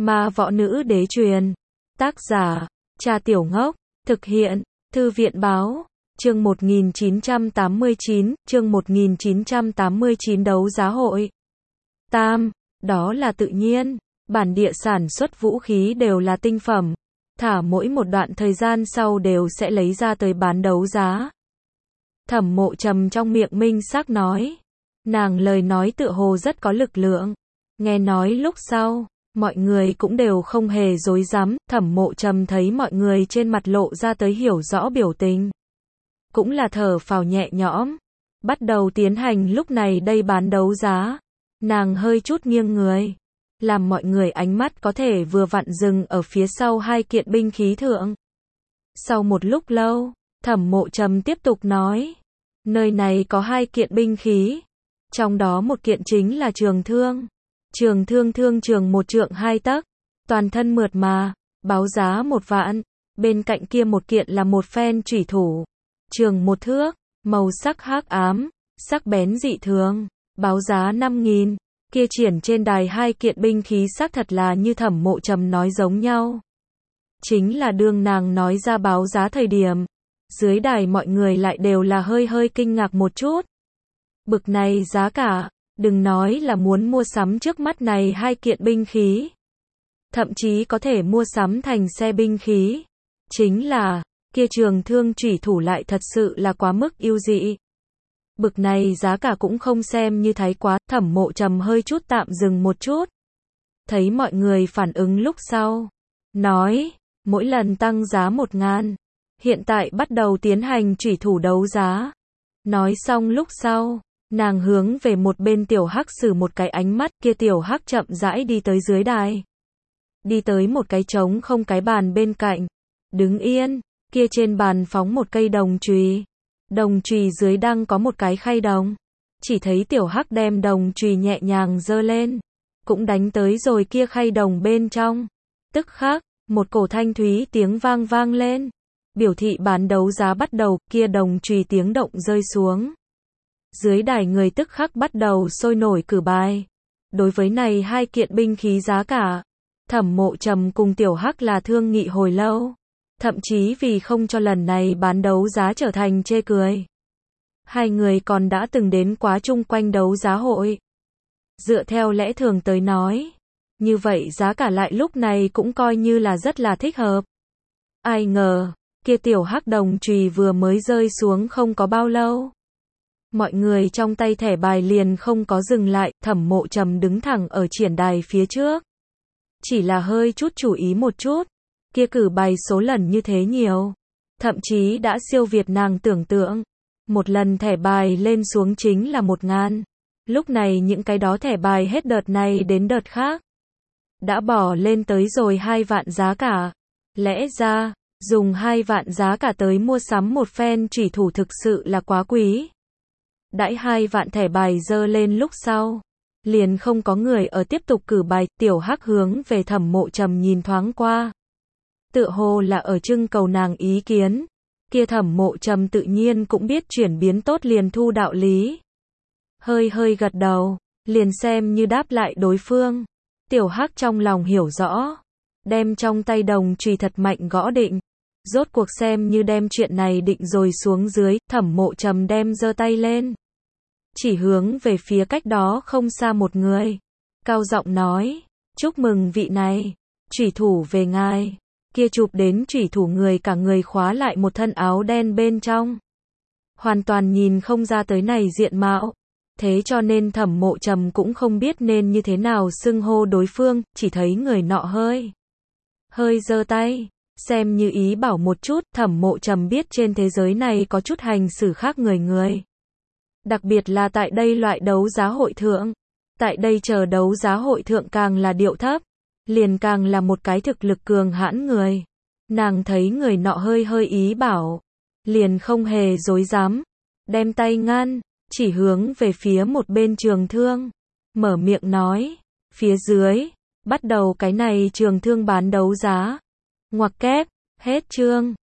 Ma Võ Nữ Đế truyền. Tác giả, Cha Tiểu Ngốc. Thực hiện, Thư viện Báo. Chương 1989, đấu giá hội. Tam, đó là tự nhiên. Bản địa sản xuất vũ khí đều là tinh phẩm. Thả mỗi một đoạn thời gian sau đều sẽ lấy ra tới bán đấu giá. Thẩm Mộ Trầm trong miệng minh xác nói. Nàng lời nói tựa hồ rất có lực lượng. Nghe nói lúc sau, mọi người cũng đều không hề dối dám. Thẩm Mộ Trầm thấy mọi người trên mặt lộ ra tới hiểu rõ biểu tình. Cũng là thở phào nhẹ nhõm. Bắt đầu tiến hành lúc này đây bán đấu giá. Nàng hơi chút nghiêng người. Làm mọi người ánh mắt có thể vừa vặn dừng ở phía sau hai kiện binh khí thượng. Sau một lúc lâu, Thẩm Mộ Trầm tiếp tục nói. Nơi này có hai kiện binh khí. Trong đó một kiện chính là trường thương. Trường thương thương trường 1 trượng 2 tấc. Toàn thân mượt mà, báo giá 1 vạn. Bên cạnh kia một kiện là một phen chủy thủ. Trường 1 thước, màu sắc hắc ám, sắc bén dị thường. Báo giá 5.000. Kia triển trên đài hai kiện binh khí xác thật là như Thẩm Mộ Trầm nói giống nhau. Chính là đương nàng nói ra báo giá thời điểm. Dưới đài mọi người lại đều là hơi kinh ngạc một chút. Bực này giá cả, đừng nói là muốn mua sắm trước mắt này hai kiện binh khí. Thậm chí có thể mua sắm thành xe binh khí. Chính là, kia trường thương chủy thủ lại thật sự là quá mức yêu dị. Bực này giá cả cũng không xem như thái quá. Thẩm Mộ Trầm hơi chút tạm dừng một chút. Thấy mọi người phản ứng lúc sau. Nói, mỗi lần tăng giá 1.000. Hiện tại bắt đầu tiến hành chủy thủ đấu giá. Nói xong lúc sau, nàng hướng về một bên Tiểu Hắc sử một cái ánh mắt. Kia Tiểu Hắc chậm rãi đi tới dưới đài. Đi tới một cái trống không cái bàn bên cạnh. Đứng yên, kia trên bàn phóng một cây đồng chùy. Đồng chùy dưới đang có một cái khay đồng. Chỉ thấy Tiểu Hắc đem đồng chùy nhẹ nhàng giơ lên. Cũng đánh tới rồi kia khay đồng bên trong. Tức khắc, một cổ thanh thúy tiếng vang lên. Biểu thị bán đấu giá bắt đầu, kia đồng chùy tiếng động rơi xuống. Dưới đài người tức khắc bắt đầu sôi nổi cử bài. Đối với này hai kiện binh khí giá cả, Thẩm Mộ Trầm cùng Tiểu Hắc là thương nghị hồi lâu. Thậm chí vì không cho lần này bán đấu giá trở thành chê cười. Hai người còn đã từng đến quá chung quanh đấu giá hội. Dựa theo lẽ thường tới nói. Như vậy giá cả lại lúc này cũng coi như là rất là thích hợp. Ai ngờ, kia Tiểu Hắc đồng chùy vừa mới rơi xuống không có bao lâu. Mọi người trong tay thẻ bài liền không có dừng lại. Thẩm Mộ Trầm đứng thẳng ở triển đài phía trước. Chỉ là hơi chút chú ý một chút. Kia cử bài số lần như thế nhiều. Thậm chí đã siêu việt nàng tưởng tượng. Một lần thẻ bài lên xuống chính là 1.000. Lúc này những cái đó thẻ bài hết đợt này đến đợt khác. Đã bỏ lên tới rồi 2 vạn giá cả. Lẽ ra, dùng 2 vạn giá cả tới mua sắm một phen chủy thủ thực sự là quá quý. Đãi 2 vạn thẻ bài dơ lên lúc sau. Liền không có người ở tiếp tục cử bài. Tiểu Hắc hướng về Thẩm Mộ Trầm nhìn thoáng qua. Tựa hồ là ở trưng cầu nàng ý kiến. Kia Thẩm Mộ Trầm tự nhiên cũng biết chuyển biến tốt liền thu đạo lý. Hơi gật đầu, liền xem như đáp lại đối phương. Tiểu Hắc trong lòng hiểu rõ. Đem trong tay đồng chùy thật mạnh gõ định. Rốt cuộc xem như đem chuyện này định rồi xuống dưới. Thẩm Mộ Trầm đem giơ tay lên. Chỉ hướng về phía cách đó không xa một người. Cao giọng nói. Chúc mừng vị này. Chủy thủ về ngài. Kia chụp đến chủy thủ người cả người khóa lại một thân áo đen bên trong. Hoàn toàn nhìn không ra tới này diện mạo. Thế cho nên Thẩm Mộ Trầm cũng không biết nên như thế nào xưng hô đối phương. Chỉ thấy người nọ hơi giơ tay. Xem như ý bảo một chút. Thẩm Mộ Trầm biết trên thế giới này có chút hành xử khác người. Đặc biệt là tại đây loại đấu giá hội thượng. Tại đây chờ đấu giá hội thượng càng là điệu thấp. Liền càng là một cái thực lực cường hãn người. Nàng thấy người nọ hơi ý bảo. Liền không hề dối dám. Đem tay ngăn. Chỉ hướng về phía một bên trường thương. Mở miệng nói. Phía dưới. Bắt đầu cái này trường thương bán đấu giá. Ngoặc kép. Hết chương.